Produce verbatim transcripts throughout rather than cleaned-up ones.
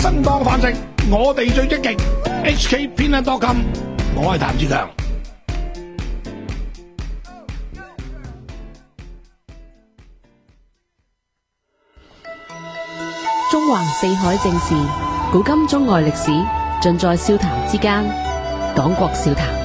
生當飯食，我哋最積極。H K 偏撚多金，我係譚志強。 中環四海正事，古今中外歷史，盡在笑談之間。講國笑談。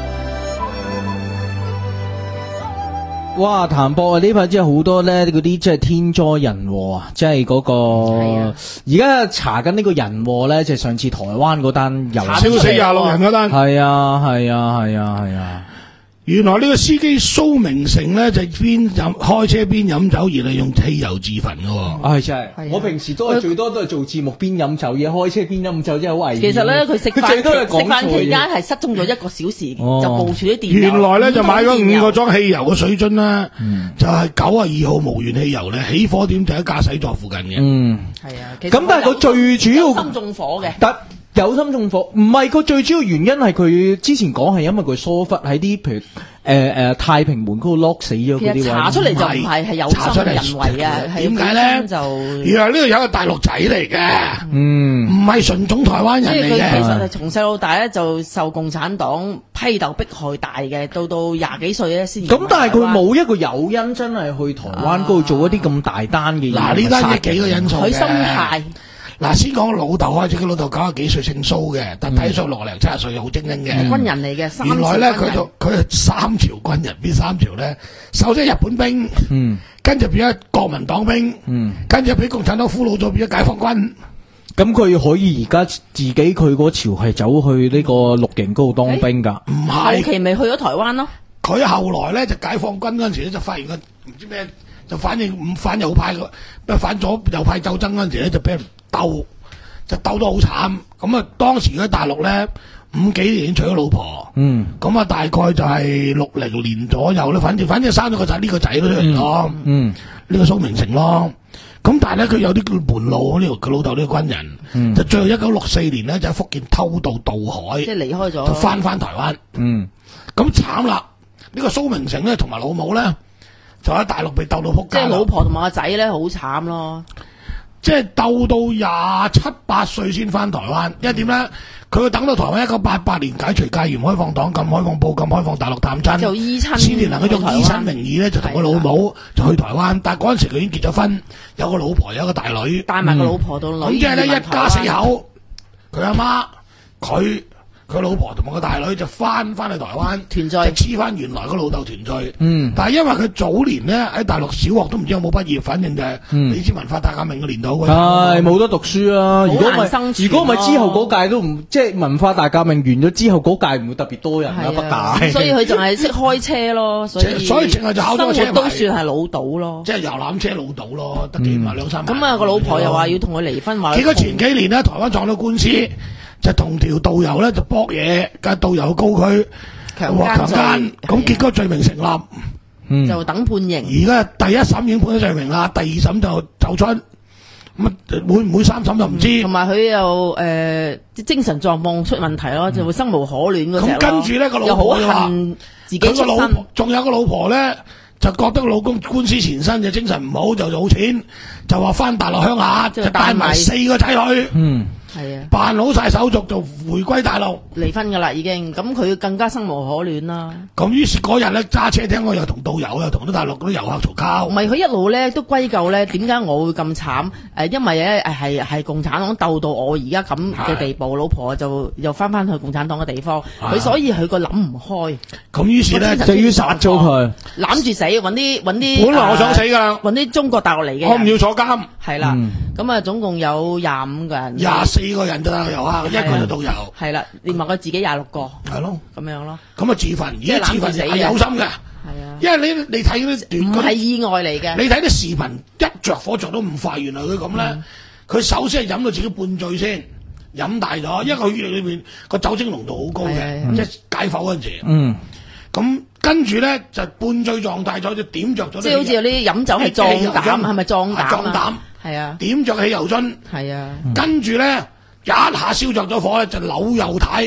哇！譚博啊，呢排真係好多咧，嗰啲即係天災人禍啊，即係嗰個而家查緊呢個人禍咧，就係上次台灣嗰單又燒死廿六人嗰單。 係啊係啊係啊係啊！ 原來呢個司機蘇明成咧就邊飲開車邊飲酒，而係用汽油自焚嘅。 係真係，我平時都係最多都係做節目邊飲酒嘢，開車邊飲酒真係好危險。 其實咧，佢食飯食飯期間係失蹤咗一個小時， 哦、 就部署啲電油。 原來咧就買咗五個裝汽油嘅水樽啦，嗯、就係九啊二號無鉛汽油咧，起火點就喺駕駛座附近嘅。 嗯， 係啊。 咁但係佢最主要有心縱火嘅。 但有心縱火，唔係個最主要原因係佢之前講係因為佢疏忽喺啲譬如誒誒、呃呃、太平門嗰度 lock 死咗嗰啲位。 其實查出嚟就唔係係有心人為啊， 點解咧？ 就原來呢度有一個大陸仔嚟嘅， 嗯， 唔係純種台灣人嚟嘅。 所以佢其實係從細到大咧就受共產黨批鬥迫害大嘅，到到廿幾歲咧先。 咁但係佢冇一個誘因真係去台灣嗰度做一啲咁大單嘅嘢。 嗱，呢單嘢幾個因素嘅。 佢心態。 嗱，先講老豆開始，佢老豆九十幾歲姓蘇嘅，但睇上六零七十歲好精英嘅、 嗯、軍人嚟嘅。 原來咧佢就佢係三朝軍人，邊三朝咧？首先日本兵，嗯，跟住變咗國民黨兵，嗯，跟住俾共產黨俘虜咗，變咗解放軍。 咁佢可以而家自己佢嗰朝係走去呢個綠營嗰度當兵㗎？ 唔係、欸， 後期咪去咗台灣咯。 佢後來咧就解放軍嗰陣時咧就發現個唔知咩，就反正唔反右派個，咩反左右派鬥爭嗰陣時咧就俾人鬥，就鬥得好慘。咁啊，當時喺大陸咧五幾年娶咗老婆，嗯，咁啊大概就係六零年左右咧，反正反正生咗個仔，呢、這個仔都出嚟咯，嗯，呢、嗯、個蘇明成咯。咁但係咧佢有啲叫門路，呢個佢老豆呢個軍人，嗯、就最後一九六四年咧就喺福建偷渡渡海， 即係離開咗， 就翻翻台灣，嗯，咁慘啦！呢、這個蘇明成咧同埋老母咧就喺大陸被鬥到撲街， 即係老婆同埋個仔咧好慘咯。 即係鬥到廿七八歲先翻台灣，因為點咧？佢要等到台灣一九八八年解除戒嚴、開放黨禁、開放報禁、開放大陸探親， 就依親先至能夠用依親名義咧，就同個老母就去台灣。但係嗰陣時佢已經結咗婚，有個老婆，有一個大女， 帶埋個老婆到女。咁、 嗯、即係咧一家四口，佢阿媽佢。佢老婆同埋個大女就翻翻去台灣團聚，就黐翻原來個老豆團聚。嗯，但係因為佢早年咧喺大陸小學都唔知有冇畢業，反正就係你知文化大革命嘅年代， 係冇得讀書啊！如果唔係，如果唔係之後嗰屆都唔即係文化大革命完咗之後嗰屆唔會特別多人啊，北大。 所以佢仲係識開車咯，所以所以淨係就考咗個車牌， 生活都算係老賭咯， 即係遊覽車老賭咯，得幾萬兩三萬。 咁啊，個老婆又話要同佢離婚，話結果前幾年咧，台灣撞到官司。就同條導遊咧就搏嘢，架導遊告佢強姦，咁結果罪名成立， 嗯、就等判刑。 而家第一審已經判咗罪名啦，第二審就走出，咁會唔會三審就唔知。 同埋佢又誒精神狀況出問題咯，就會生無可戀嗰隻咯。 咁跟住咧個老婆又話， 自己出身， 仲有個老婆咧就覺得老公官司纏身，就精神唔好，就冇錢，就話翻大陸鄉下，就帶埋四個仔去。嗯。係啊，辦好晒手續就回歸大陸， 離婚噶啦已經，咁佢更加生無可戀啦。 咁於是嗰日咧揸車聽我又同導遊又同啲大陸嗰啲遊客嘈交。 唔係佢一路咧都歸咎咧，點解我會咁慘？誒，因為咧誒係係共產黨鬥到我而家咁嘅地步，老婆就又翻翻去共產黨嘅地方，佢所以佢個諗唔開。 咁於是咧就要殺咗佢， 攬住死，搵啲搵啲。 本來我想死噶啦， 搵啲中國大陸嚟嘅。 我唔要坐監。係啦，咁啊總共有廿五個人。 廿四個人就遊客，一個就導遊。係啦，連埋佢自己廿六個。 係咯， 咁樣咯。 咁啊自焚，而家自焚係有心嘅。係啊，因為你你睇嗰啲唔係意外嚟嘅。 你睇啲視頻，一着火着到咁快，原來佢咁咧。佢首先係飲到自己半醉先，飲大咗，因為佢血液裏面個酒精濃度好高嘅，即係解剖嗰陣時。嗯。咁跟住咧就半醉狀態咗，就點着咗。 即係好似有啲飲酒係壯膽，係咪壯膽？ 壯膽。係啊，點着汽油樽，係啊，跟住咧一下燒着咗火咧，就扭右軚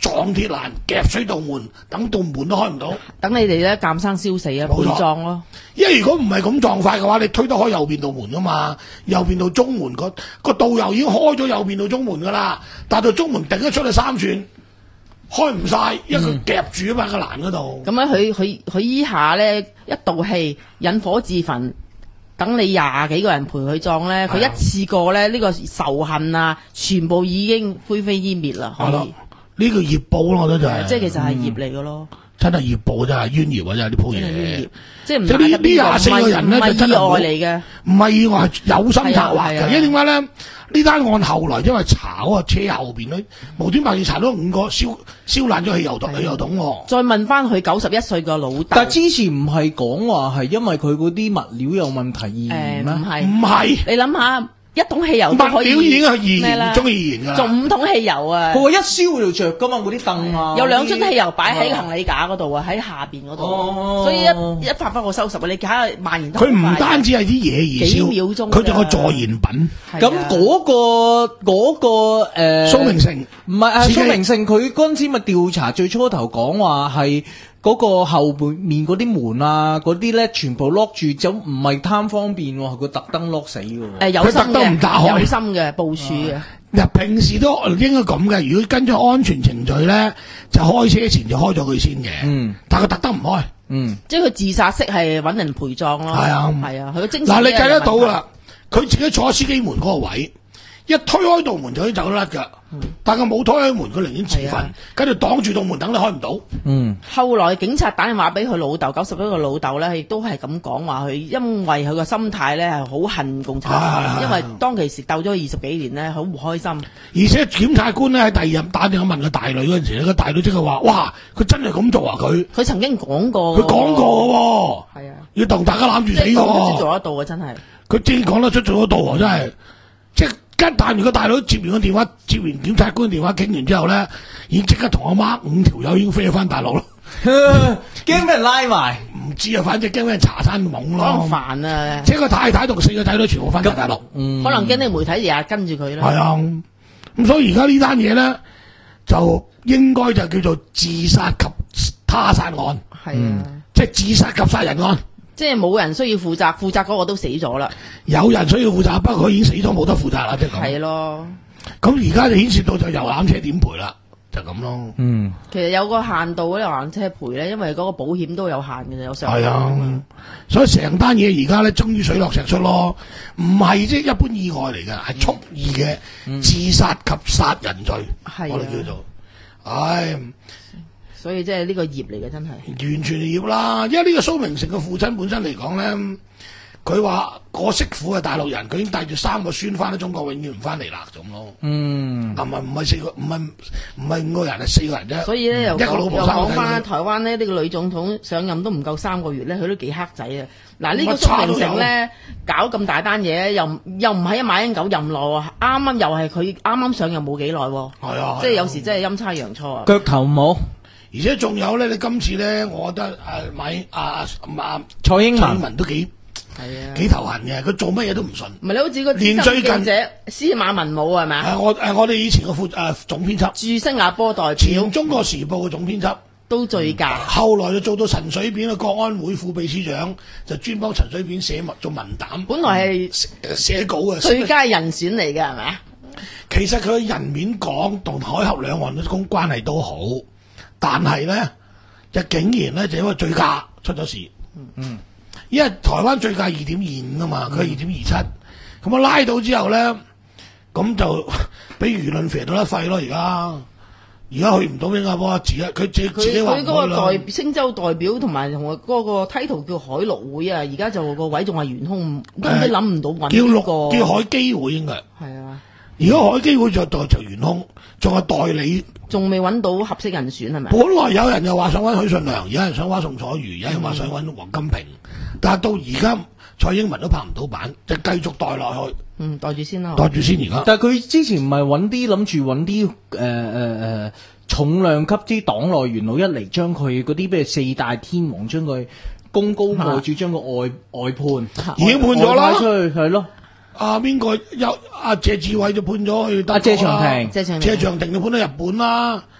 撞鐵欄夾水道門，等道門都開唔到。 等你哋咧鑑生燒死啊， 冇錯陪葬咯。 因為如果唔係咁撞法嘅話，你推得開右邊道門噶嘛，右邊道中門個個導遊已經開咗右邊道中門噶啦，但係道中門頂得出去三寸，開唔晒，因為佢夾住啊嘛個欄嗰度。 咁咧，佢佢佢依下咧一道氣引火自焚，等你廿幾個人陪佢葬咧，佢係啊一次過咧呢、呢個仇恨啊，全部已經灰飛煙滅啦。可係咯以， 呢個業報咯，我覺得就係、 即係其實係業嚟嘅咯， 真係業報真係冤孽啊！真係呢鋪真係冤嘢業。。即係唔即係呢呢廿四個人咧唔係就真係冇意外嚟嘅。 唔係意外，係有心策劃嘅。 係啊係啊因為點解咧？呢單案後來因為炒啊，車後邊咧無端白事查到五個燒燒爛咗汽油桶，汽油桶喎。 再問翻佢九十一歲個老豆， 但係之前唔係講話係因為佢嗰啲物料有問題而誒燃咩？ 唔係， 唔係你諗下一桶汽油都可以物料已經係易咩啦燃，中意易燃㗎啦。 仲五桶汽油啊！ 佢話一燒就着噶嘛，嗰啲凳啊， 有兩樽汽油擺喺嗰啲行李架嗰度啊，喺下邊嗰度， 哦所以一一發不可收拾啊！你睇下蔓延得好佢唔快單止係啲嘢而幾燒， 秒鐘佢仲有咋助燃品。 係啊咁嗰個嗰個誒蘇明成唔係啊， 自己蘇明勝佢嗰陣時咪調查，最初頭講話係嗰個後背面嗰啲門啊，嗰啲咧全部 lock 住，就唔係貪方便喎，係佢特登 lock 死嘅喎。 誒有心佢特登唔打開嘅，有心嘅部署嘅， 嗱，平時都應該咁嘅。如果跟咗安全程序咧，就開車前就開咗佢先嘅。 嗯， 但係佢特登唔開。 嗯， 即係佢自殺式係揾人陪葬咯。 係啊係啊，佢個精神嗱，你呢計得到有問題啦，佢自己坐喺司機門嗰個位，一推開道門就可以走得甩㗎。但係佢冇推開門，佢寧願自焚係啊， 跟住擋住道門，等你開唔到。 嗯， 後來警察打電話俾佢老豆，九十一個老豆咧，亦都係咁講話，佢因為佢個心態咧係好恨共產係係係黨，因為當其時鬥咗二十幾年咧，好唔開心。 而且檢察官咧喺第二日打電話問個大女嗰陣時咧，個大女即刻話：哇，佢真係咁做啊！佢佢曾經講過， 佢講過喎， 係啊， 要同大家攬住死即係講得出喎。 做得到嘅，真係。 佢正講得出做得到喎，真係。即係跟但如果大佬接完個電話，接完檢察官電話傾完之後咧，已經即刻同阿媽五條友已經飛咗翻大陸咯。 驚俾人拉埋。 唔知啊，反正驚俾人查山懵可能咯。 煩啊， 即係個太太同四個仔女全部翻晒大陸。 嗯， 可能驚啲媒體日日跟住佢啦。 係啊，咁所以而家呢單嘢咧，就應該就叫做自殺及他殺案， 係啊， 即係自殺及殺人案。 即係冇人需要負責，負責嗰個都死咗啦。 有人需要負責，不過佢已經死咗，冇得負責啦，即係咁。 係咯， 咁而家就牽涉到就遊覽車點賠啦，就咁咯。 嗯， 其實有個限度咧，遊覽車賠咧，因為嗰個保險都有限嘅，有上限係啊，所以成單嘢而家咧，終於水落石出咯，唔係即係一般意外嚟嘅，係蓄意嘅自殺及殺人罪， 係啊我哋叫做，唉。 所以即係呢個業嚟嘅，真係。 完全係業啦，因為呢個蘇明成嘅父親本身嚟講咧，佢話個媳婦係大陸人，佢已經帶住三個孫翻咗中國，永遠唔翻嚟啦咁咯。 嗯， 啊唔係唔係四個，唔係唔係五個人，係四個人啫。 所以咧又一個老講又婆三個仔講翻女台灣呢，呢個女總統上任都唔夠三個月咧，佢都幾黑仔啊！嗱，呢個乜差都有蘇明成咧搞咁大單嘢，又又唔係一馬英九任內喎，啱啱又係佢啱啱上任冇幾耐喎， 係啊， 即係有時真係陰差陽錯啊！ 腳頭冇而且仲有咧，你今次咧，我覺得誒買阿阿阿蔡英文蔡英文都幾係啊， 幾頭痕嘅，佢做乜嘢都唔順。 唔係你好似個連最近資深記者司馬文武係咪啊？ 誒我誒我哋以前嘅副誒總編輯， 駐新加坡代表前中國時報嘅總編輯。 都醉駕， 後來就做到陳水扁嘅國安會副秘書長，就專幫陳水扁寫文做文膽， 本來係寫寫稿嘅。 最佳人選嚟嘅係咪啊？ 其實佢人面講同海峽兩岸嘅公關係都好，但係咧就竟然咧就因為醉駕出咗事。 嗯， 因為台灣醉駕二點二五啊嘛，佢二點二七，咁我拉到之後咧，咁就俾輿論肥到甩肺咯。而家而家去唔到新加坡，自己佢自己自己佢話唔佢嗰個去啦。 代星洲代表同埋同嗰個 title 叫海陸會啊，而家就個位仲係懸空，根本諗唔到揾叫邊個。 陸叫海基會應該。 係啊， 如果海基會就代就懸空，仲係代理。 仲未揾到合適人選係咪？ 本來有人又話想揾許信良，有人想揾宋楚瑜，有人話想揾黃金平，但係到而家蔡英文都拍唔到板，就繼續代落去， 嗯，袋住先啦。 代住先而家。 但係佢之前唔係揾啲諗住揾啲誒誒誒重量級啲黨內元老一嚟，將佢嗰啲咩四大天王將佢功高蓋主，將個外外判， 已經判咗啦外派出去係咯。 啊邊個有阿謝志偉就判咗去德國啦阿謝長廷謝長廷謝長廷就判咗日本啦。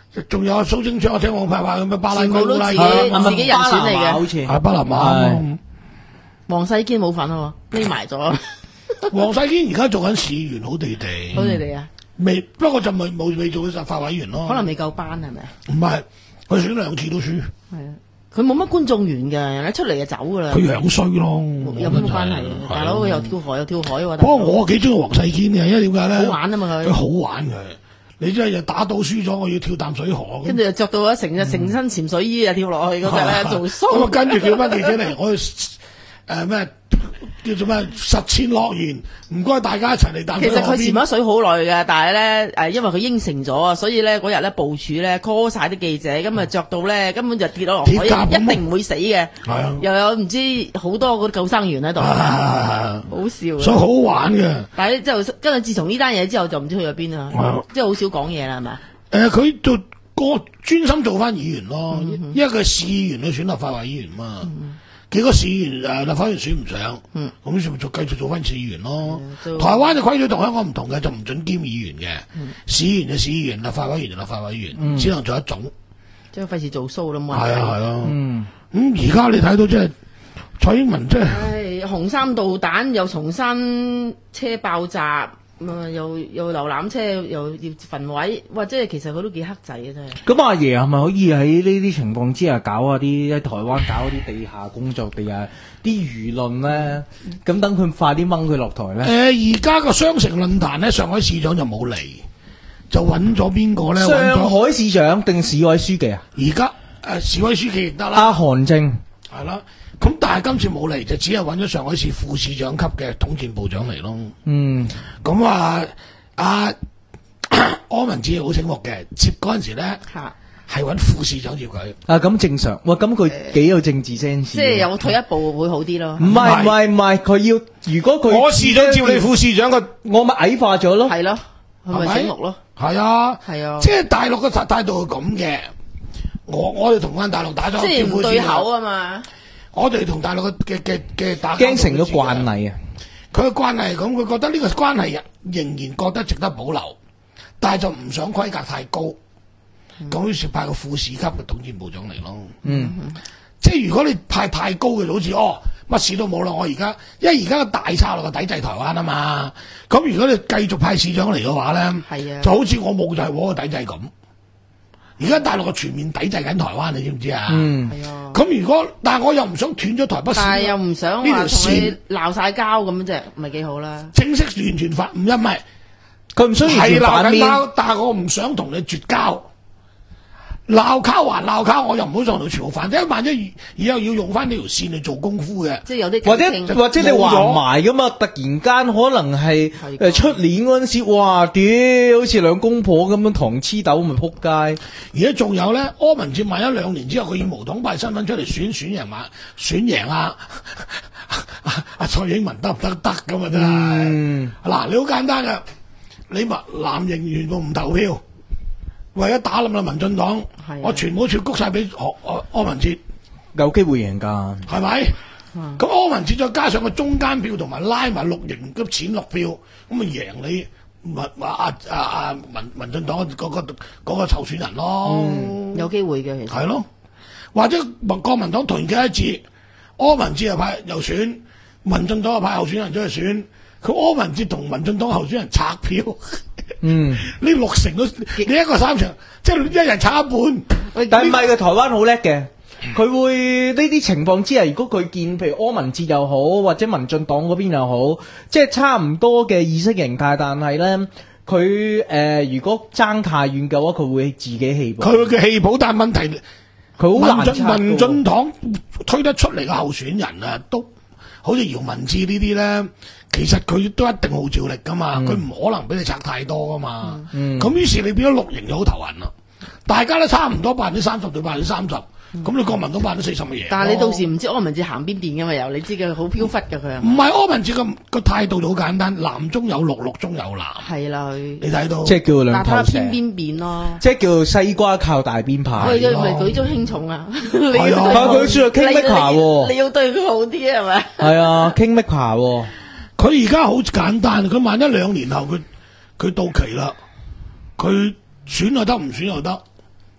仲有蘇貞昌，我聽我派話咁咩巴拉圭全部都自己拉啊係咪自己人選嚟嘅巴拿馬好似係巴拿馬。 黃世堅冇份啊，匿埋咗， 黃世堅而家做緊市議員，好地地。 好你哋啊， 未，不過就未冇未做立法委員咯。 可能未夠班係咪啊？ 唔係，佢選兩次都輸， 係啊，佢冇乜觀眾緣㗎，人一出嚟就走㗎啦。 佢樣衰咯。 有乜關係？ 係大佬佢又跳河又跳海喎。 不過我幾中意黃世堅嘅，因為點解咧？ 好玩啊嘛佢佢好玩嘅。你真係又打到輸咗，我要跳淡水河。 跟住就着到一成日成身潛水衣啊跳落去嗰隻咧做咁啊， show。 跟住叫翻記者嚟，我誒咩叫做咩實踐諾言，唔該大家一齊嚟淡其實佢水河邊。 潛咗水好耐嘅，但係咧誒，因為佢應承咗啊，所以咧嗰日咧部署咧 call 晒啲記者，咁啊着到咧根本就跌咗落海， 鐵甲咁一定唔會死嘅。 係啊又有唔知好多嗰啲救生員喺度， 啊好笑所以好玩嘅。 但係之後跟住自從呢單嘢之後，就唔知去咗邊啦係， 即係好少講嘢啦，係咪？ 誒，佢做個專心做翻議員咯， 嗯因為佢係市議員去選立法會議員嘛。幾個市議員誒立法會議員選唔上，咁咪就繼續做翻市議員咯。 嗯台灣嘅規矩同香港唔同嘅，就唔准兼議員嘅。市議員就市議員，立法委員就立法委員，只能做一種。 即係費事做 show 啦嘛。 係啊係啊。 嗯， 咁而家你睇到即係蔡英文即係唉，紅衫導彈又松山車爆炸，咁啊又又遊覽車又要焚毀，哇！即係其實佢都幾黑仔嘅真係。 咁阿爺係咪可以喺呢啲情況之下搞下啲喺台灣搞啲地下工作、地下啲輿論咧？咁等佢快啲掹佢落台咧？ 誒而家個雙城論壇咧，上海市長就冇嚟，就揾咗邊個咧？揾上咗海市長定市委書記啊？ 而家誒市委書記亦得啦。 阿韓正。 係啦，咁但係今次冇嚟，就只係揾咗上海市副市長級嘅統戰部長嚟咯。 嗯， 咁啊，阿柯文哲好醒目嘅，接嗰陣時咧嚇， 係揾副市長接佢。 啊咁正常。哇，咁佢幾有政治 sense。 即係有退一步會好啲咯。 唔係唔係唔係，佢要如果佢我市長接你副市長嘅， 我咪矮化咗咯。 係咯，係咪係咪醒目咯？ 係啊， 係啊即係大陸嘅態度係咁嘅。我我哋同翻大陸打咗即係招呼唔對先啊口啊嘛。 我哋同大陸嘅嘅嘅嘅打交道驚成咗都知㗎慣例啊！ 佢嘅關係係咁，佢覺得呢個關係仍然覺得值得保留，但係就唔想規格太高，咁於是派個副市級嘅統戰部長嚟咯。 嗯， 即係如果你派太高嘅，就好似哦乜事都冇啦。我而家因為而家個大策略係抵制台灣啊嘛，咁如果你繼續派市長嚟嘅話咧， 係啊就好似我冇就係我嘅抵制咁。而家大陸嘅全面抵制緊台灣，你知唔知啊？ 嗯， 係啊。 咁如果但係我又唔想斷咗台北市， 但係又唔想呢條話同你線鬧晒交咁啫，咪幾好啦。 正式完全反唔一唔係。 佢唔需要完係鬧全反面。 緊交，但係我唔想同你絕交。鬧交還鬧交，我又唔好同你全部反，因為萬一以後要用翻呢條線嚟做功夫嘅。 即係有啲或者傾或者你橫埋噶嘛？突然間可能係係㗎誒出年嗰陣時，哇屌，好似兩公婆咁樣糖黐豆咪撲街。 而家仲有咧，柯文哲萬一兩年之後佢以無黨派身份出嚟選選贏嘛，選贏啊！阿蔡英文得唔得得咁啊？真係嗯嗱，你好簡單噶，你咪藍營全部唔投票，為咗打冧啦民進黨係啊， 我全部全谷晒俾柯柯柯文哲。 有機會贏㗎。 係咪？ 嗯咁柯文哲再加上個中間票同埋拉埋綠營嘅淺綠票，咁咪贏你民啊啊啊民民進黨嗰、個嗰、個候選人咯， 有機會嘅其實。 係咯，或者民國民黨團結一致，柯文哲又派又選，民進黨又派候選人出去選，佢柯文哲同民進黨候選人拆票， 嗯， 呢六成都你一個三場，即係一人拆一半。 喂但係唔係嘅，台灣好叻嘅。佢會呢啲情況之下，如果佢見譬如柯文哲又好，或者民進黨嗰邊又好，即係差唔多嘅意識形態，但係咧佢誒如果爭太遠嘅話，佢會自己棄保。 佢嘅氣泡，但係問題。 佢好難民進拆㗎喎民進黨推得出嚟嘅候選人啊，都好似姚文智呢啲咧，其實佢都一定號召力噶嘛，佢唔、可能俾你拆太多噶嘛。咁、 嗯於是你變咗綠營就好頭痕啦，大家都差唔多百分之三十對百分之三十，咁你國民黨百分之四十咪贏咯。 但係你到時唔知柯文哲行邊邊嘅嘛？又你知佢好飄忽嘅佢係咪？ 唔係柯文哲個個態度就好簡單，藍中有綠，綠中有藍， 係啦，佢你睇到即係叫兩但睇下頭蛇偏，邊邊咯。 即係叫西瓜靠大邊排。 佢佢咪舉足輕重啊！你係啊但係佢算係 Kingmaker 喎你要對佢好啲係咪？ 係啊，Kingmaker 喎。 佢而家好簡單，佢萬一兩年後佢佢到期啦，佢選又得，唔選又得。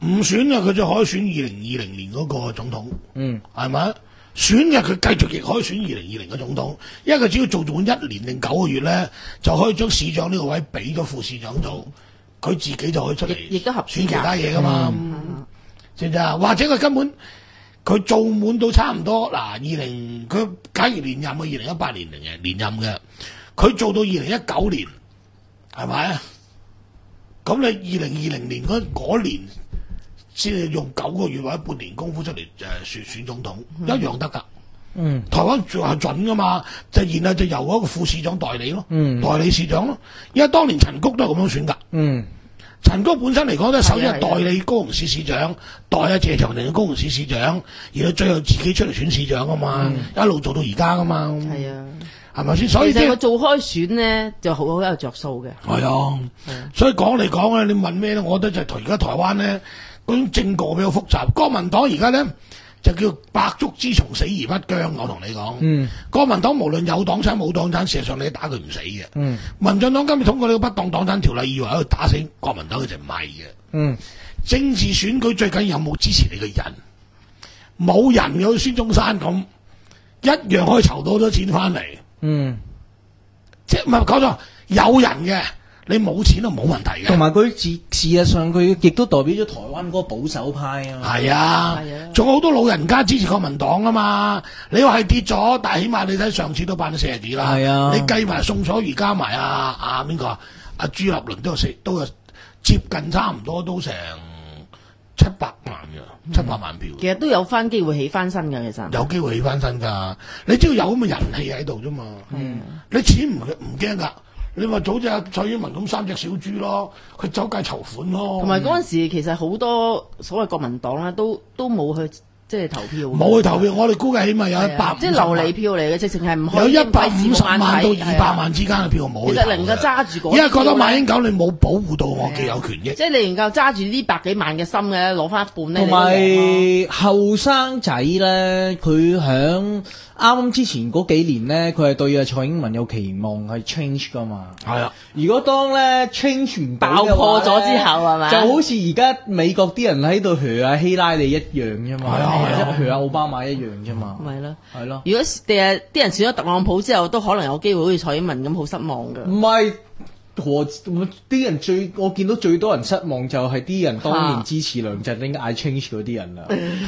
唔選嘅佢就可以選二零二零年嗰個總統， 嗯， 係咪？選嘅佢繼續亦可以選二零二零嘅總統，因為佢只要做滿一年定九個月咧，就可以將市長呢個位俾咗副市長做，佢自己就可以出嚟， 亦亦都合選其他嘢噶嘛，知唔知啊？或者佢根本佢做滿到差唔多嗱，二零佢假如連任嘅二零一八年嚟嘅連任嘅，佢做到二零一九年，係咪啊？咁你二零二零年嗰嗰年先係用九個月或者半年功夫出嚟誒選選總統， 嗯、 一樣得㗎。 嗯， 台灣仲係準㗎嘛，就然後就由嗰個副市長代理咯， 嗯、 代理市長咯。因為當年陳菊都係咁樣選㗎。 嗯， 陳菊本身嚟講咧，首先係代理高雄市市長，代阿謝長廷嘅高雄市市長，然後最後自己出嚟選市長㗎嘛，嗯、一路做到而家㗎嘛。 係啊。 係咪先？所以其實佢做開選咧，就好好有着數嘅。 係啊，所以講嚟講咧，你問咩咧？我覺得就係而家台灣咧嗰種政局比較複雜。國民黨而家咧就叫百足之蟲，死而不僵。我同你講，嗯，國民黨無論有黨產冇黨產，事實上你打佢唔死嘅。嗯，民進黨今日通過呢個不當黨產條例，以為可以打死國民黨，佢就唔係嘅。嗯，政治選舉最緊要有冇支持你嘅人，冇人有孫中山咁，一樣可以籌到好多錢翻嚟。嗯，即係唔係講咗有人嘅，你冇錢都冇問題嘅。 同埋佢事事實上佢亦都代表咗台灣嗰個保守派啊。 係啊，仲有好多老人家支持國民黨啊嘛。你話係跌咗，但係起碼你睇上次都百分之四十幾啦。係啊，你計埋宋楚瑜加埋啊啊邊個啊？阿朱立倫都有四都有接近差唔多都成七百萬嘅，七百萬票、嗯。 其實都有翻機會起翻身㗎，其實有機會起翻身㗎。你只要有咁嘅人氣喺度啫嘛。嗯，你錢唔唔驚㗎。你話早隻阿蔡英文咁三隻小豬咯，佢走街籌款咯。 同埋嗰陣時其實好多所謂國民黨咧，都都冇去即係投票。 冇去投票，我哋估計起碼有一百， 即係流離票嚟嘅，直情係唔可以有一百五十萬到二百萬之間嘅票冇。 其實能夠揸住嗰， 因為覺得馬英九你冇保護到我既有權益。 即係你能夠揸住呢百幾萬嘅心嘅，攞翻一半咧。 同埋後生仔咧，佢響啱啱之前嗰幾年咧，佢係對阿蔡英文有期望係 change 噶嘛。係啊，如果當咧 change 唔爆破咗之後係咪？ 就好似而家美國啲人喺度噓阿希拉里一樣啫嘛，或者噓阿奧巴馬一樣啫嘛。 咪咯， 係咯。 如果第日啲人選咗特朗普之後，都可能有機會好似蔡英文咁好失望㗎。 唔係。和啲人最我見到最多人失望就係啲人當年支持梁振英嗌 change 嗰啲人啦。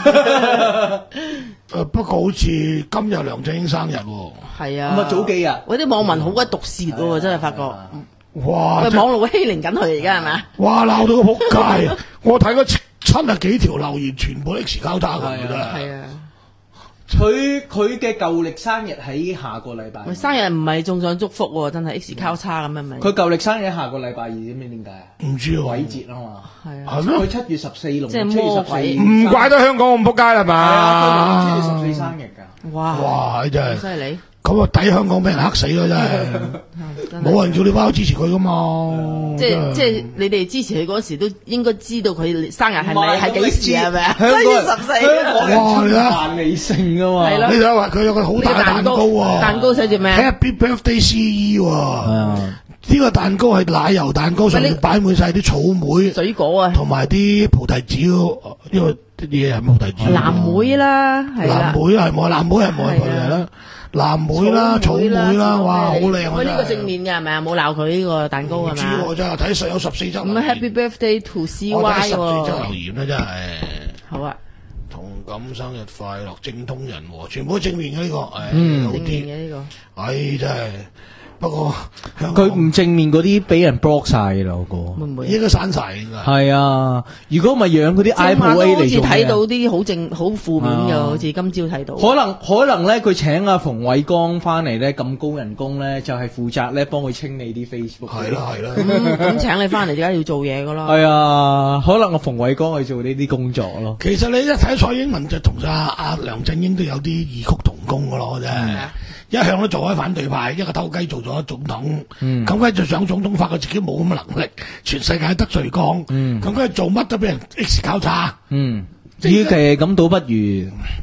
誒不過好似今日梁振英生日喎。 係啊。 咁啊早幾日， 嗰啲網民好鬼毒舌喎，真係發覺。 哇！ 網絡欺凌緊佢而家係咪？ 哇！鬧到個仆街！我睇嗰七十幾條留言，全部 X 交叉佢㗎啦。係啊。 佢佢嘅舊歷生日喺下個禮拜， 生日唔係送上祝福喎，真係 X 交叉咁樣咪。 佢舊歷生日下個禮拜二，知唔知點解啊？ 唔知喎， 鬼節啊嘛， 係啊， 係咩？ 佢七月十四龍， 即係魔鬼， 唔怪得香港咁仆街啦嘛。 係啊，佢七月十四生日㗎。 哇！ 哇！真係犀利。 咁啊，抵香港俾人黑死啦！真係，冇人叫你包支持佢噶嘛。 即係即係你哋支持佢嗰時都應該知道佢生日係咪係幾時係咪啊？ 七月十四。 哇！你睇扮理性噶嘛？ 係咯。 你睇話佢有個好大嘅蛋糕喎。 蛋糕寫住咩 ？Happy Birthday C E 喎。呢個蛋糕係奶油蛋糕，上面擺滿晒啲草莓、 水果啊， 同埋啲菩提子。呢個啲嘢係菩提子。 藍莓啦，係啦。 藍莓係冇，藍莓係冇係菩提啦。藍莓啦，草莓啦，哇，好靚啊！ 佢呢個正面嘅係咪啊？冇鬧佢呢個蛋糕係咪？唔知喎，真係睇實有十四則。 咁 Happy Birthday to C Y 喎。 我睇十四則留言啦，真係。 好啊。 同感生日快樂，正通人和，全部都正面嘅呢個，誒， 正面嘅呢個。 唉，真係。不過佢唔正面嗰啲俾人 block 晒啦，我估會唔會應該刪晒應該係啊。如果唔係養嗰啲 iPhone A 嚟做， 好似睇到啲好正好負面嘅，好似今朝睇到。 可能可能咧，佢請阿馮偉光翻嚟咧，咁高人工咧，就係負責咧幫佢清理啲 Facebook。 係啦係啦。 咁咁請你翻嚟，點解要做嘢噶啦？ 係啊，可能阿馮偉光去做呢啲工作咯。 其實你一睇蔡英文就同阿阿梁振英都有啲異曲同工噶咯，真係。一向都做開反對派，一個偷雞做咗總統，咁佢、嗯、就上總統發覺自己冇咁嘅能力，全世界得罪光，咁佢、嗯、做乜都俾人 X 交叉。嗯， 與其咁倒不如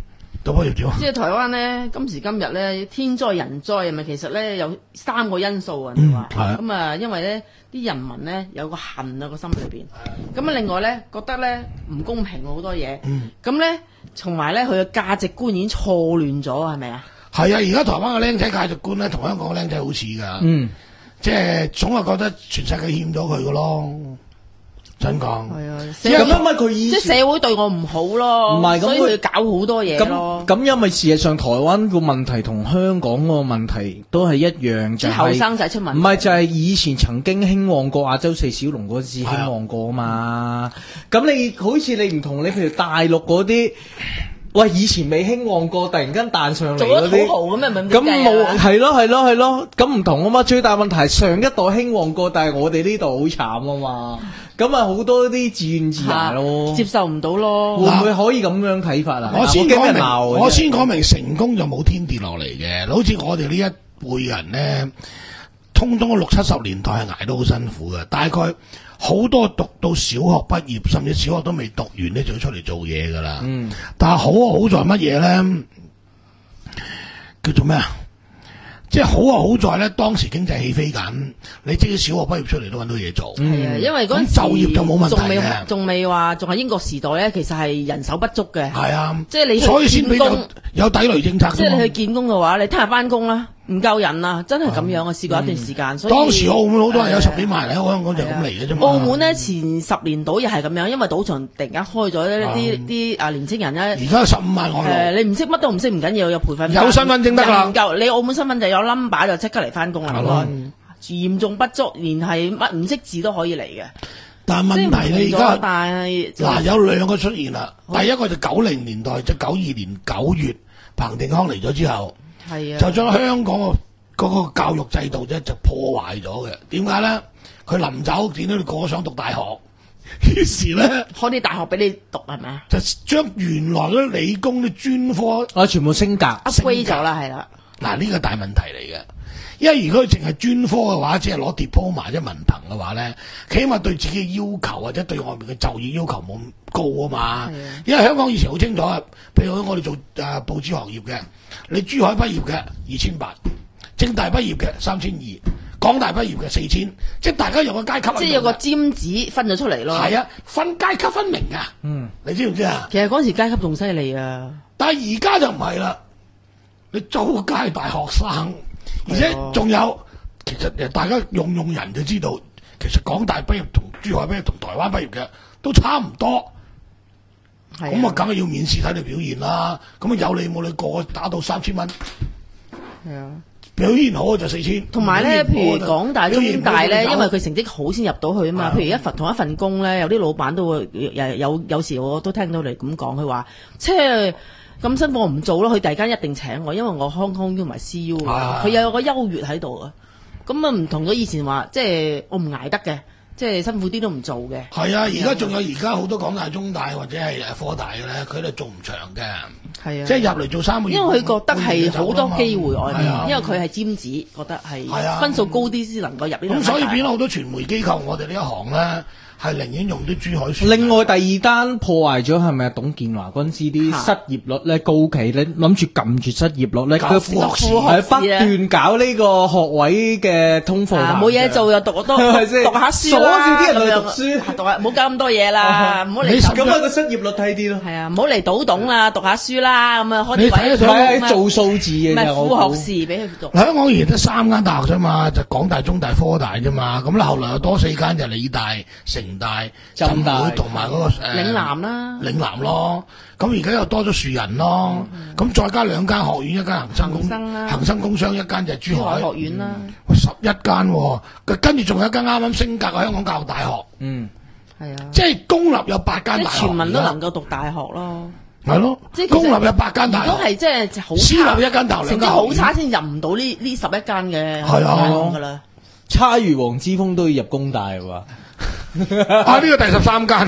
到畢業點啊？ 即係台灣咧，今時今日咧，天災人災係咪其實咧有三個因素啊？你話係啊咁啊，因為咧啲人民咧有個恨啊個心裏邊，咁啊另外咧覺得咧唔公平好多嘢，咁咧同埋咧佢嘅價值觀已經錯亂咗，係咪啊？ 係啊，而家台灣嘅僆仔價值觀咧，同香港嘅僆仔好似㗎。 嗯， 即係總係覺得全世界欠咗佢㗎咯。真講。 係啊， 咁因為佢以即係社會對我唔好咯， 唔係咁所以佢佢搞好多嘢咯咁。咁因為事實上台灣個問題同香港個問題都係一樣，就係即係後生仔出問題， 唔係就係以前曾經興旺過亞洲四小龍嗰次興旺過啊嘛。咁你好似你唔同你譬如大陸嗰啲。喂，以前未興旺過，突然間彈上嚟做咗嗰啲， 土豪咁咪咁咁冇冇係咯係咯係咯，咁唔同啊嘛。最大問題係上一代興旺過，但係我哋呢度好慘啊嘛。咁啊好多啲自怨自艾咯， 接受唔到咯。 會唔會可以咁樣睇法啊？ 我先講明， 驚人鬧我先講明，成功就冇天跌落嚟嘅。好似我哋呢一輩人咧，通通六七十年代係捱得好辛苦嘅，大概。好多讀到小學畢業，甚至小學都未讀完咧，就要出嚟做嘢噶啦。嗯，但係好啊，好在乜嘢咧？叫做咩啊？即係好啊，好在咧，當時經濟起飛緊，你即使小學畢業出嚟都揾到嘢做。 係啊，因為嗰陣時就業就冇問題仲未嘅， 仲未話仲係英國時代咧，其實係人手不足嘅。 係啊， 即係你去所以先俾有見工有抵雷政策㗎嘛。 即係你去見工嘅話，你聽日翻工啦，唔夠人啊，真係咁樣啊！試過一段時間，所以當時澳門好多人有十幾萬人喺香港就係咁嚟嘅啫嘛。 澳門咧前十年度又係咁樣，因為賭場突然間開咗呢啲啲啊年青人咧。 而家有十五萬外勞。 誒，你唔識乜都唔識唔緊要，有培訓。 有身份證得啦唔夠，你澳門身份就有 number 就即刻嚟翻工啦。唔該，嚴重不足，連係乜唔識字都可以嚟嘅。 但係問題你而即係唔同咗家但係嗱有兩個出現啦。第一個就九零年代，即係九二年九月，彭定康嚟咗之後， 係啊， 就將香港個嗰個教育制度咧就破壞咗嘅。點解咧？佢臨走見到你個個想讀大學，於是咧開啲大學俾你讀係咪啊？ 就將原來嗰啲理工啲專科啊全部升格。 upgrade 咗啦，係啦。 嗱呢個大問題嚟嘅。因為如果佢淨係專科嘅話，只係攞 diploma 即係文憑嘅話咧，起碼對自己嘅要求或者對外面嘅就業要求冇咁高啊嘛。因為香港以前好清楚啊，譬如我哋做誒、呃、報紙行業嘅，你珠海畢業嘅二千八，政大畢業嘅三千二，港大畢業嘅四千，即係大家有個階級喺度嘅。 即係有個尖子分咗出嚟咯。 係啊，分階級分明啊。嗯，你知唔知啊？ 其實嗰時階級仲犀利啊。 但係而家就唔係啦，你租街大學生。而且仲有，其實誒大家用用人就知道，其實港大畢業同珠海畢業同台灣畢業嘅都差唔多。咁啊，梗係要面試睇你表現啦。咁啊，有你冇你個個打到三千蚊。 係啊， 表現好就四千。 同埋咧，譬如港大、中大咧，因為佢成績好先入到去啊嘛。譬如一份同一份工咧，有啲老闆都會有有有時我都聽到你咁講，佢話即係。咁辛苦我唔做咯，佢第二間一定請我，因為我 Hong Kong U 同埋 C U，佢有個優越喺度啊。咁啊唔同咗以前話，即係我唔捱得嘅，即係辛苦啲都唔做嘅。 係啊，而家仲有而家好多港大、中大或者係誒科大嘅咧，佢哋做唔長嘅。 係啊， 即係入嚟做三個月。 因為佢覺得係好多機會外面， 啊、 因為佢係尖子，覺得係啊分數高啲先能夠入呢兩間大學。 咁所以變咗好多傳媒機構，我哋呢一行咧。係寧願用啲珠海書。 另外第二單破壞咗係咪董建華嗰陣時啲失業率咧高企咧，諗住撳住失業率咧，佢副學士係不斷搞呢個學位嘅通課， 冇嘢做又讀多讀下書啦， 鎖住啲人去讀書， 讀下唔好搞咁多嘢啦，唔好嚟咁啊個失業率低啲咯。 係啊，唔好嚟倒董啦，讀下書啦，咁啊開啲位睇下做數字嘅啫， 副學士俾佢讀。 香港而家得三間大學啫嘛，就港大、中大、科大啫嘛，咁啦後來又多四間就理大、城大。浸會同埋嗰個誒嶺南啦， 嶺南咯，咁而家又多咗樹人咯，咁、嗯、再加兩間學院，一間恒生工恒生工商，一間就係珠海學院啦， 十一間，跟住仲有一間啱啱升格嘅香港教育大學， 嗯， 係啊， 即係公立有八間大學， 全民都能夠讀大學咯， 係咯，即係公立有八間大學， 如果係即係好私立一間大學， 成績好差先入唔到呢呢十一間嘅係啊㗎啦， 差如黃之鋒都要入工大喎。 啊！呢、這個第十三間，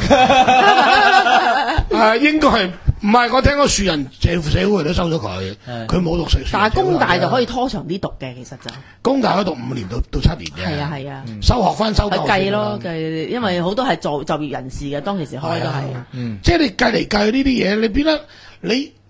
啊，應該係唔係？我聽講樹人社社會都收咗佢，佢冇讀碩士。 但係工大就可以拖長啲讀嘅，其實就工大可以讀五年到到七年嘅。 係啊係啊， 嗯、收學分收夠計咯計，因為好多係就就業人士嘅，當其時開都係。 嗯，即係你計嚟計呢啲嘢，你變得你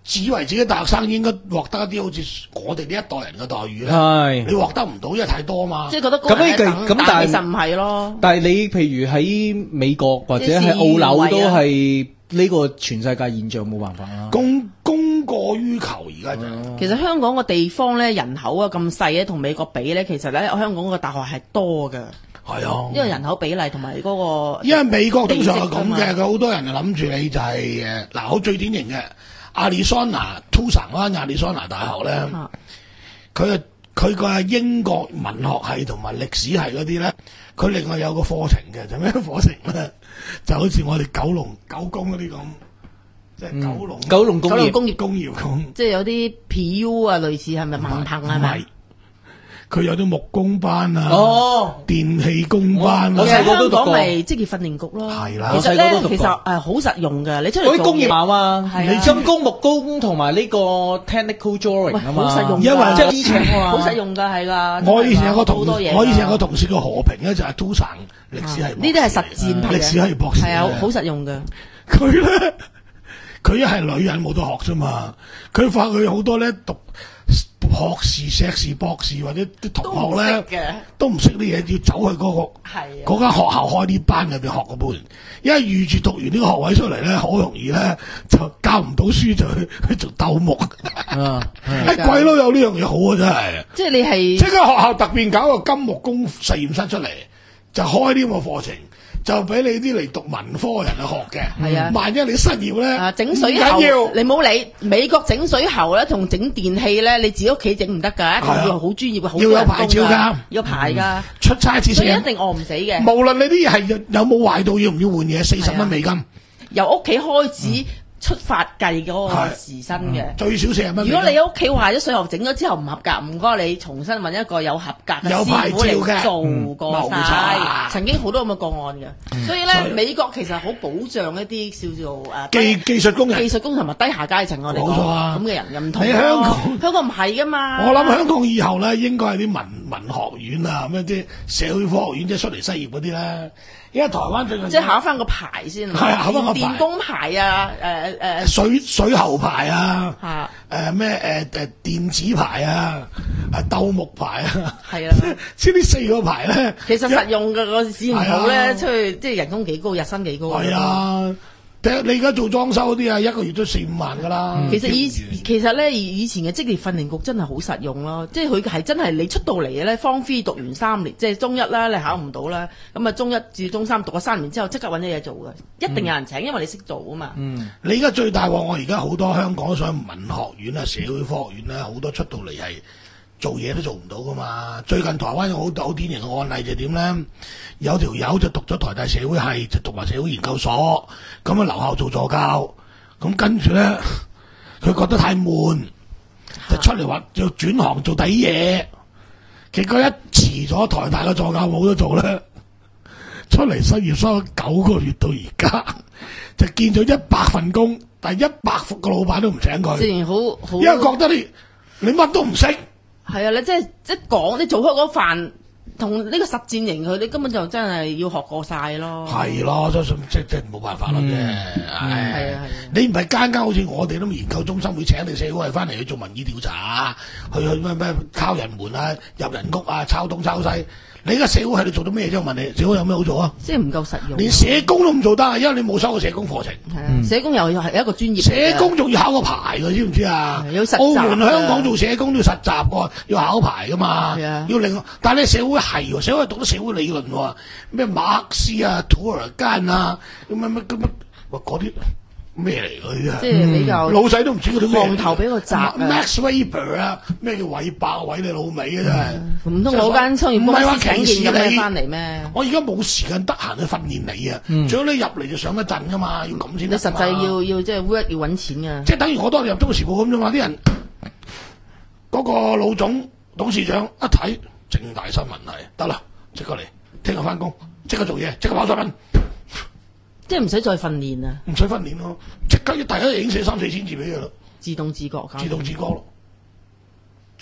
自以為自己大學生應該獲得一啲好似我哋呢一代人嘅待遇咧， 係你獲得唔到，因為太多嘛。 即係覺得咁呢呢個咁但係其實唔係咯。 但係你譬如喺美國或者喺即係澳紐都事與願違啊係呢個全世界現象，冇辦法啦。 供供過於求，而家就係其實香港個地方咧人口啊咁細咧，同美國比咧，其實咧香港個大學係多嘅， 係啊， 因為人口比例同埋嗰個。 因為美國通常係咁嘅， 地積啊嘛佢好多人就諗住你就係誒嗱，好最典型嘅亞利桑那 Tucson 嗰間亞利桑那大學咧， 啊佢佢個英國文學系同埋歷史系嗰啲咧，佢另外有個課程嘅，就咩課程咧？就好似我哋九龍九工嗰啲咁，即係九龍、 九龍工業九龍工業工業咁。 即係有啲 P U 啊，類似係咪文憑係咪？ 唔係，佢有啲木工班啊， 哦， 電氣工班我啊， 其實香細個都讀過港咪職業訓練局咯。 係啦其實我細個咧都讀過其實誒好實用㗎，你出嚟做嗰啲工業嘢啊嘛， 係啊你金工、木工同埋呢個 technical drawing 喂啊嘛， 好實用㗎， 因為即係衣長啊嘛， 好實用㗎係㗎。 我以前有個同好多嘢㗎， 我以前有個同事叫何平咧，就係 Tucson 歷史系呢啲係實戰派嘅歷史系博士係啊， 咧好實用㗎。 佢咧，佢一係女人冇得學啫嘛。佢發佢好多咧讀學士、碩士、博士或者啲同學咧嘅， 都唔識啲嘢，要走去嗰、個係啊。 嗰間學校開啲班入邊學嗰半，因為預住讀完呢個學位出嚟咧，好容易咧就教唔到書就去去做鬥木。 啊， 哎，鬼佬有呢樣嘢好啊，真係！ 即係你係即係間學校特別搞個金木工實驗室出嚟，就開呢個課程，就俾你啲嚟讀文科人去學嘅。 係啊萬一你失業咧， 啊整水唔緊喉， 要。 你冇理美國整水喉咧，同整電器咧，你自己屋企整唔得㗎，一定要好專業嘅，好要有多人工牌照㗎㗎，要牌㗎， 出差一次四日， 所以一定餓唔死嘅。 無論你啲嘢係有有冇壞到，要唔要換嘢，四十蚊美金， 由屋企開始出發計嗰個時薪嘅。 最少四十蚊美金。 如果你喺屋企壞咗水喉整咗之後唔合格，唔該你重新揾一個有合格嘅有牌照師傅嚟嘅做過嗯冇晒錯。 曾經好多咁嘅個案嘅，所以所咧以美國其實好保障一啲叫做誒技技術工人技術工同埋低下階層我哋講冇錯啊咁嘅人又唔同咯。 你香港香港唔係噶嘛。 我諗香港以後咧，應該係啲文文學院啊，咩啲社會科學院，即係出嚟失業嗰啲咧。因為台灣最近即係考翻個牌先。 係啊考返個牌電工牌啊，誒誒水水喉牌啊， 嚇誒咩誒誒電子牌啊，誒鬥木牌啊， 係啊。 即係呢四個牌咧， 其實實用嘅個市唔好係啊咧，出去即係人工幾高，日薪幾高。 係啊。你而家做裝修嗰啲啊，一個月都四五萬噶啦。 其實以跳完其實咧，以以前嘅職業訓練局真係好實用咯，即係佢係真係你出到嚟嘅咧，Form Three 讀完三年，即係中一啦，你考唔到啦，咁啊中一至中三讀咗三年之後，即刻揾咗嘢做嘅，一定有人請，因為你識做啊嘛。 嗯， 你而家最大鑊，我而家好多香港上文學院啊、社會科學院咧，好多出到嚟係做嘢都做唔到噶嘛。最近台灣有好好典型嘅案例就點咧？有條友就讀咗台大社會系，就讀埋社會研究所，咁啊留校做助教，咁跟住咧佢覺得太悶，就出嚟話要轉行做底嘢。結果一辭咗台大嘅助教冇得做咧，出嚟失業收咗九個月到而家，就見咗一百份工，但係一百個老闆都唔請佢， 自然好好。 因為覺得你你乜都唔識。 係啊，你即係即係講，你做開嗰飯同呢個實戰型佢，你根本就真係要學過晒咯。 係咯，即即即冇辦法啦嘅。唉係啊係啊你唔係間間好似我哋咁研究中心會請你社會係翻嚟去做民意調查，去去咩咩敲人門啊、入人屋啊、抄東抄西。你而家社會係你做到咩啫？我問你，社會有咩好做啊？ 即係唔夠實用。 連社工都唔做得，因為你冇收過社工課程。 係啊，社工又係一個專業嚟嘅。 社工仲要考個牌嘅，知唔知啊係？要實習澳門、 㗎香港做社工都要實習喎，要考牌噶嘛。 係啊要另外，但係你社會係喎，社會係讀咗社會理論喎，咩馬克思啊、土爾間啊，咁乜乜咁乜，哇嗰啲咩嚟㗎？ 即係比較老細都唔知嗰啲咩嚟㗎。 行頭比較窄啊 Max Weber 啊，咩叫韋伯韋你老味啊真係。 唔通我間商業公唔係話司請歧視件咁你嘅翻嚟咩？ 我而家冇時間得閒去訓練你啊，最好你入嚟就上一陣噶嘛，要咁先你得㗎嘛。 實際要要即係 work 要揾錢㗎。 即係等於我當年入中國時報咁啫嘛，啲人嗰、個老總董事長一睇正大新聞係得啦，即刻嚟，聽日翻工，即刻做嘢，即刻跑新聞， 即係唔使再訓練啊， 唔使訓練咯，即刻大家已經寫三四千字俾佢啦， 自動自覺㗎。 自動自覺咯。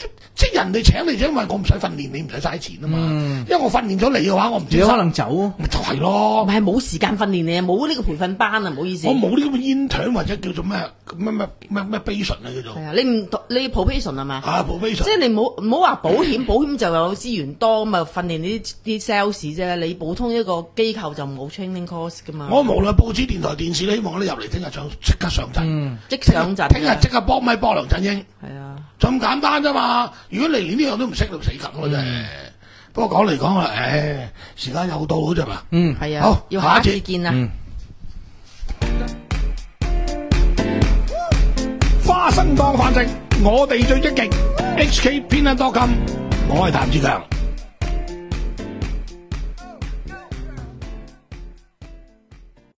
即係人哋請你，就因為我唔使訓練你，唔使嘥錢啊嘛。 嗯因為我訓練咗你嘅話，我唔知你可能走。 咪就係咯唔。係冇時間訓練你啊，冇呢個培訓班啊，唔好意思。 我冇呢咁嘅 intern 或者叫做咩咩咩咩咩 basic 啊叫做係啊，你唔讀你 probation 係嘛？ 啊 probation。 即係你唔好唔好話保險，保險就有資源多咁啊，訓練呢啲啲 sales 啫。你普通一個機構就冇 training course 噶嘛。 我無論報紙、電台、電視，希望你入嚟聽日上即刻上陣， 嗯即上陣嘅。 聽日即刻幫咪幫梁振英， 係啊。 就咁簡單啫嘛。如果你連呢樣都唔識，就死梗咯真係。不過講嚟講去，誒時間又到咗啫嘛。 嗯， 係啊。 好要下一下一節次見啊。 嗯。 花生當飯食，我哋最積極。H K 偏撚多金，我係譚志強。